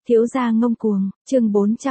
Thiếu gia ngông cuồng, chương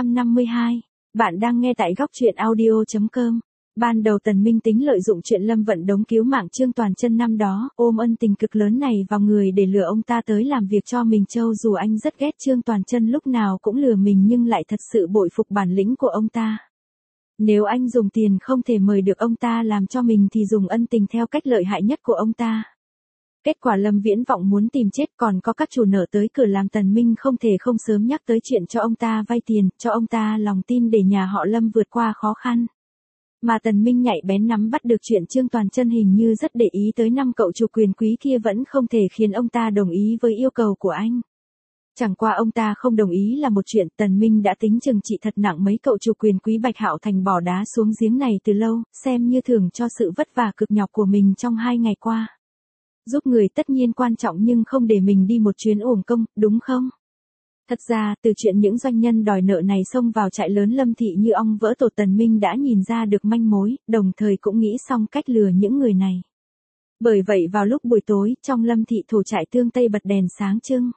452. Bạn đang nghe tại góc truyện audio.com. Ban đầu Tần Minh tính lợi dụng chuyện Lâm Vận Đống cứu mạng Trương Toàn Chân năm đó, ôm ân tình cực lớn này vào người để lừa ông ta tới làm việc cho mình. Châu dù anh rất ghét Trương Toàn Chân lúc nào cũng lừa mình nhưng lại thật sự bội phục bản lĩnh của ông ta. Nếu anh dùng tiền không thể mời được ông ta làm cho mình thì dùng ân tình theo cách lợi hại nhất của ông ta. Kết quả Lâm Viễn Vọng muốn tìm chết, còn có các chủ nợ tới cửa làm Tần Minh không thể không sớm nhắc tới chuyện cho ông ta vay tiền, cho ông ta lòng tin để nhà họ Lâm vượt qua khó khăn. Mà Tần Minh nhạy bén nắm bắt được chuyện Trương Toàn Chân hình như rất để ý tới 5 cậu chủ quyền quý kia vẫn không thể khiến ông ta đồng ý với yêu cầu của anh. Chẳng qua ông ta không đồng ý là một chuyện, Tần Minh đã tính chừng trị thật nặng mấy cậu chủ quyền quý Bạch Hạo Thành bỏ đá xuống giếng này từ lâu, xem như thưởng cho sự vất vả cực nhọc của mình trong 2 ngày qua. Giúp người tất nhiên quan trọng nhưng không để mình đi một chuyến uổng công, đúng không? Thật ra, từ chuyện những doanh nhân đòi nợ này xông vào trại lớn Lâm thị như ong vỡ tổ, Tần Minh đã nhìn ra được manh mối, đồng thời cũng nghĩ xong cách lừa những người này. Bởi vậy vào lúc buổi tối, trong Lâm thị thủ trại Tương Tây bật đèn sáng trưng.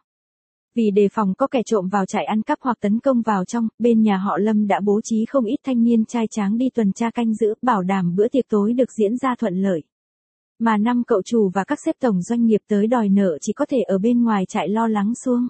Vì đề phòng có kẻ trộm vào trại ăn cắp hoặc tấn công vào trong, bên nhà họ Lâm đã bố trí không ít thanh niên trai tráng đi tuần tra canh giữ, bảo đảm bữa tiệc tối được diễn ra thuận lợi. Mà 5 cậu chủ và các sếp tổng doanh nghiệp tới đòi nợ chỉ có thể ở bên ngoài trại lo lắng xuông.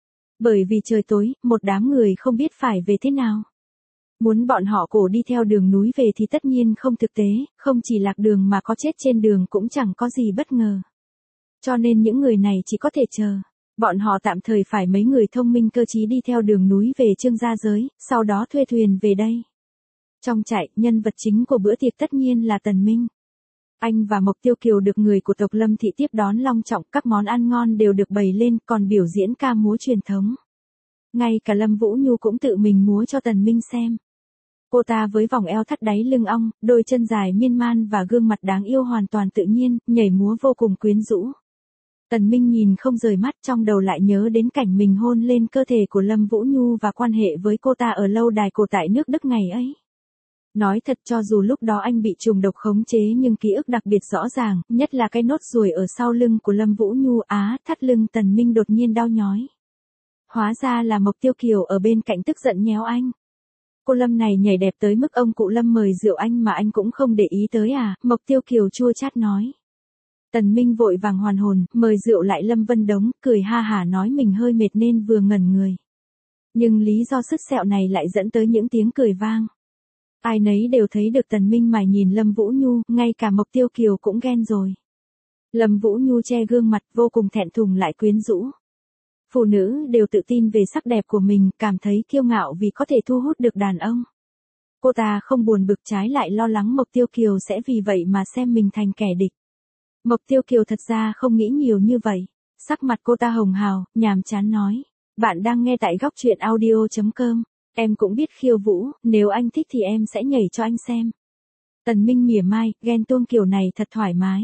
Bởi vì trời tối, một đám người không biết phải về thế nào. Muốn bọn họ cổ đi theo đường núi về thì tất nhiên không thực tế, không chỉ lạc đường mà có chết trên đường cũng chẳng có gì bất ngờ. Cho nên những người này chỉ có thể chờ. Bọn họ tạm thời phải mấy người thông minh cơ trí đi theo đường núi về Trương Gia Giới, sau đó thuê thuyền về đây. Trong trại, nhân vật chính của bữa tiệc tất nhiên là Tần Minh. Anh và Mộc Tiêu Kiều được người của tộc Lâm thị tiếp đón long trọng, các món ăn ngon đều được bày lên, còn biểu diễn ca múa truyền thống. Ngay cả Lâm Vũ Nhu cũng tự mình múa cho Tần Minh xem. Cô ta với vòng eo thắt đáy lưng ong, đôi chân dài miên man và gương mặt đáng yêu hoàn toàn tự nhiên, nhảy múa vô cùng quyến rũ. Tần Minh nhìn không rời mắt, trong đầu lại nhớ đến cảnh mình hôn lên cơ thể của Lâm Vũ Nhu và quan hệ với cô ta ở lâu đài cổ tại nước Đức ngày ấy. Nói thật, cho dù lúc đó anh bị trùng độc khống chế nhưng ký ức đặc biệt rõ ràng, nhất là cái nốt ruồi ở sau lưng của Lâm Vũ Nhu. Thắt lưng Tần Minh đột nhiên đau nhói. Hóa ra là Mộc Tiêu Kiều ở bên cạnh tức giận nhéo anh. Cô Lâm này nhảy đẹp tới mức ông cụ Lâm mời rượu anh mà anh cũng không để ý tới à, Mộc Tiêu Kiều chua chát nói. Tần Minh vội vàng hoàn hồn, mời rượu lại Lâm Vân Đống, cười ha hả nói mình hơi mệt nên vừa ngẩn người. Nhưng lý do sứt sẹo này lại dẫn tới những tiếng cười vang. Ai nấy đều thấy được Tần Minh mải nhìn Lâm Vũ Nhu, ngay cả Mộc Tiêu Kiều cũng ghen rồi. Lâm Vũ Nhu che gương mặt vô cùng thẹn thùng lại quyến rũ. Phụ nữ đều tự tin về sắc đẹp của mình, cảm thấy kiêu ngạo vì có thể thu hút được đàn ông. Cô ta không buồn bực, trái lại lo lắng Mộc Tiêu Kiều sẽ vì vậy mà xem mình thành kẻ địch. Mộc Tiêu Kiều thật ra không nghĩ nhiều như vậy. Sắc mặt cô ta hồng hào, nhàm chán nói. Bạn đang nghe tại góc truyện audio.com. Em cũng biết khiêu vũ, nếu anh thích thì em sẽ nhảy cho anh xem. Tần Minh mỉa mai, ghen tuông kiểu này thật thoải mái.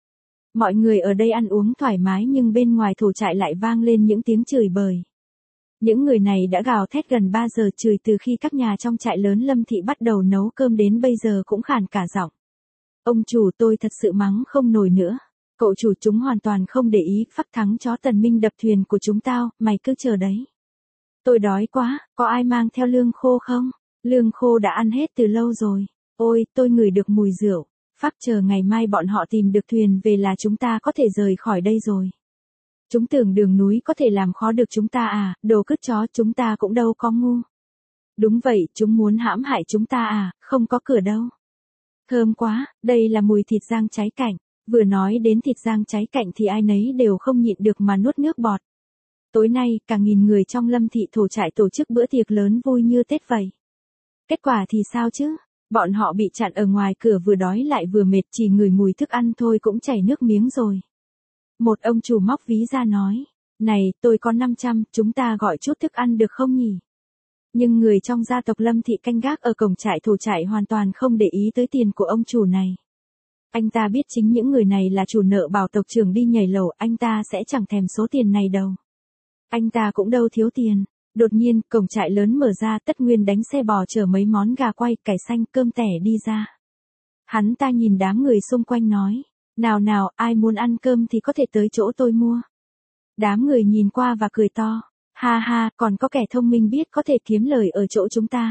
Mọi người ở đây ăn uống thoải mái nhưng bên ngoài thủ trại lại vang lên những tiếng chửi bới. Những người này đã gào thét gần 3 giờ, chửi từ khi các nhà trong trại lớn Lâm thị bắt đầu nấu cơm đến bây giờ cũng khàn cả giọng. Ông chủ, tôi thật sự mắng không nổi nữa. Cậu chủ, chúng hoàn toàn không để ý, phắc thắng chó Tần Minh đập thuyền của chúng tao, mày cứ chờ đấy. Tôi đói quá, có ai mang theo lương khô không? Lương khô đã ăn hết từ lâu rồi. Ôi, tôi ngửi được mùi rượu. Phắc, chờ ngày mai bọn họ tìm được thuyền về là chúng ta có thể rời khỏi đây rồi. Chúng tưởng đường núi có thể làm khó được chúng ta à, đồ cứt chó, chúng ta cũng đâu có ngu. Đúng vậy, chúng muốn hãm hại chúng ta à, không có cửa đâu. Thơm quá, đây là mùi thịt rang cháy cạnh. Vừa nói đến thịt rang cháy cạnh thì ai nấy đều không nhịn được mà nuốt nước bọt. Tối nay, cả nghìn người trong Lâm thị thổ trại tổ chức bữa tiệc lớn vui như Tết vậy. Kết quả thì sao chứ? Bọn họ bị chặn ở ngoài cửa, vừa đói lại vừa mệt, chỉ ngửi mùi thức ăn thôi cũng chảy nước miếng rồi. Một ông chủ móc ví ra nói, này, tôi có 500, chúng ta gọi chút thức ăn được không nhỉ? Nhưng người trong gia tộc Lâm thị canh gác ở cổng trại thổ trại hoàn toàn không để ý tới tiền của ông chủ này. Anh ta biết chính những người này là chủ nợ bảo tộc trưởng đi nhảy lầu, anh ta sẽ chẳng thèm số tiền này đâu. Anh ta cũng đâu thiếu tiền. Đột nhiên, cổng trại lớn mở ra, Tất Nguyên đánh xe bò chở mấy món gà quay, cải xanh, cơm tẻ đi ra. Hắn ta nhìn đám người xung quanh nói, nào nào, ai muốn ăn cơm thì có thể tới chỗ tôi mua. Đám người nhìn qua và cười to. Ha ha, còn có kẻ thông minh biết có thể kiếm lời ở chỗ chúng ta.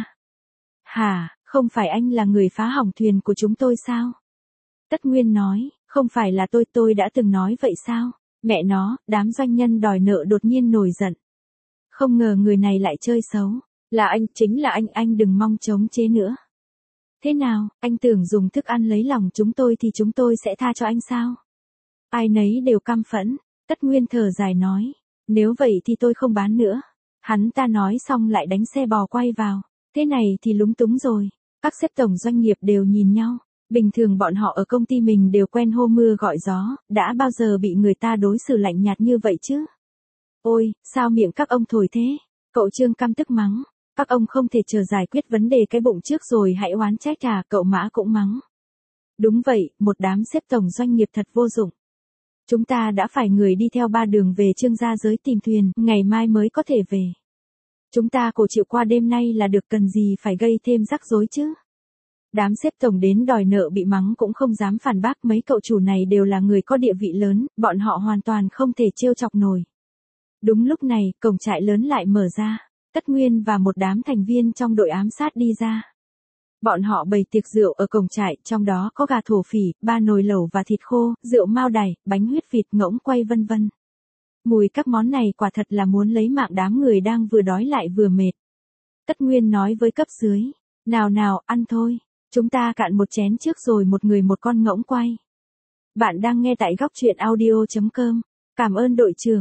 Hả, không phải anh là người phá hỏng thuyền của chúng tôi sao? Tất Nguyên nói, không phải là tôi đã từng nói vậy sao? Mẹ nó, đám doanh nhân đòi nợ đột nhiên nổi giận. Không ngờ người này lại chơi xấu. Là anh, chính là anh đừng mong chống chế nữa. Thế nào, anh tưởng dùng thức ăn lấy lòng chúng tôi thì chúng tôi sẽ tha cho anh sao? Ai nấy đều căm phẫn, Tất Nguyên thở dài nói, nếu vậy thì tôi không bán nữa. Hắn ta nói xong lại đánh xe bò quay vào, thế này thì lúng túng rồi, các sếp tổng doanh nghiệp đều nhìn nhau, bình thường bọn họ ở công ty mình đều quen hô mưa gọi gió, đã bao giờ bị người ta đối xử lạnh nhạt như vậy chứ? Ôi, sao miệng các ông thổi thế? Cậu Trương căm tức mắng. Các ông không thể chờ giải quyết vấn đề cái bụng trước rồi hãy oán trách à, cậu Mã cũng mắng. Đúng vậy, một đám sếp tổng doanh nghiệp thật vô dụng. Chúng ta đã phải người đi theo 3 đường về Trương gia giới tìm thuyền, ngày mai mới có thể về. Chúng ta cổ chịu qua đêm nay là được, cần gì phải gây thêm rắc rối chứ. Đám sếp tổng đến đòi nợ bị mắng cũng không dám phản bác, mấy cậu chủ này đều là người có địa vị lớn, bọn họ hoàn toàn không thể trêu chọc nổi. Đúng lúc này, cổng trại lớn lại mở ra. Tất Nguyên và một đám thành viên trong đội ám sát đi ra. Bọn họ bày tiệc rượu ở cổng trại, trong đó có gà thổ phỉ, 3 nồi lẩu và thịt khô, rượu mao đài, bánh huyết vịt, ngỗng quay vân vân. Mùi các món này quả thật là muốn lấy mạng đám người đang vừa đói lại vừa mệt. Tất Nguyên nói với cấp dưới, nào nào, ăn thôi, chúng ta cạn một chén trước rồi một người một con ngỗng quay. Bạn đang nghe tại góc truyện audio.com. Cảm ơn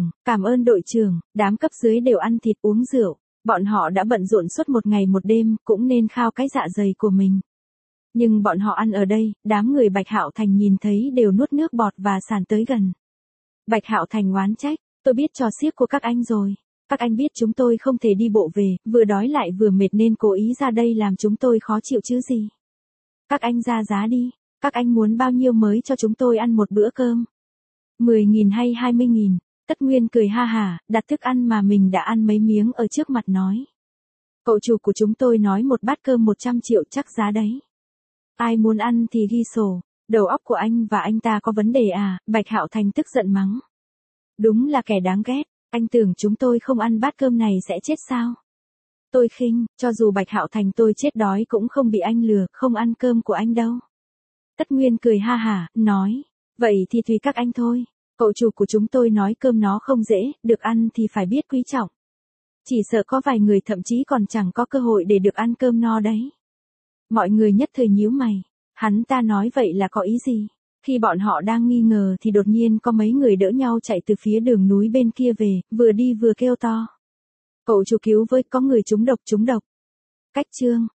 đội trưởng, đám cấp dưới đều ăn thịt uống rượu. Bọn họ đã bận rộn suốt một ngày một đêm, cũng nên khao cái dạ dày của mình. Nhưng bọn họ ăn ở đây, đám người Bạch Hạo Thành nhìn thấy đều nuốt nước bọt và sàn tới gần. Bạch Hạo Thành oán trách, tôi biết trò xiếc của các anh rồi. Các anh biết chúng tôi không thể đi bộ về, vừa đói lại vừa mệt nên cố ý ra đây làm chúng tôi khó chịu chứ gì. Các anh ra giá đi, các anh muốn bao nhiêu mới cho chúng tôi ăn một bữa cơm? 10.000 hay 20.000? Tất Nguyên cười ha hả, đặt thức ăn mà mình đã ăn mấy miếng ở trước mặt nói. Cậu chủ của chúng tôi nói một bát cơm 100 triệu chắc giá đấy. Ai muốn ăn thì ghi sổ, đầu óc của anh và anh ta có vấn đề à, Bạch Hạo Thành tức giận mắng. Đúng là kẻ đáng ghét, anh tưởng chúng tôi không ăn bát cơm này sẽ chết sao? Tôi khinh, cho dù Bạch Hạo Thành tôi chết đói cũng không bị anh lừa, không ăn cơm của anh đâu. Tất Nguyên cười ha hả, nói, vậy thì tùy các anh thôi. Cậu chủ của chúng tôi nói cơm nó không dễ, được ăn thì phải biết quý trọng. Chỉ sợ có vài người thậm chí còn chẳng có cơ hội để được ăn cơm no đấy. Mọi người nhất thời nhíu mày, hắn ta nói vậy là có ý gì? Khi bọn họ đang nghi ngờ thì đột nhiên có mấy người đỡ nhau chạy từ phía đường núi bên kia về, vừa đi vừa kêu to. Cậu chủ cứu với, có người trúng độc. Cách chương.